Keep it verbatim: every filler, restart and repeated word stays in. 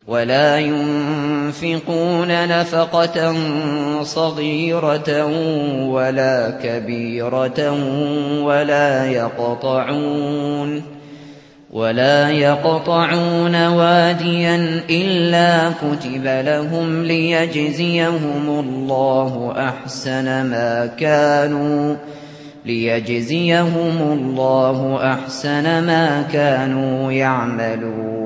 ولا ينفقون نفقة صغيرة ولا كبيرة ولا يقطعون ولا يقطعون واديا إلا كتب لهم ليجزيهم الله أحسن ما كانوا ليجزيهم الله أحسن ما كانوا يعملون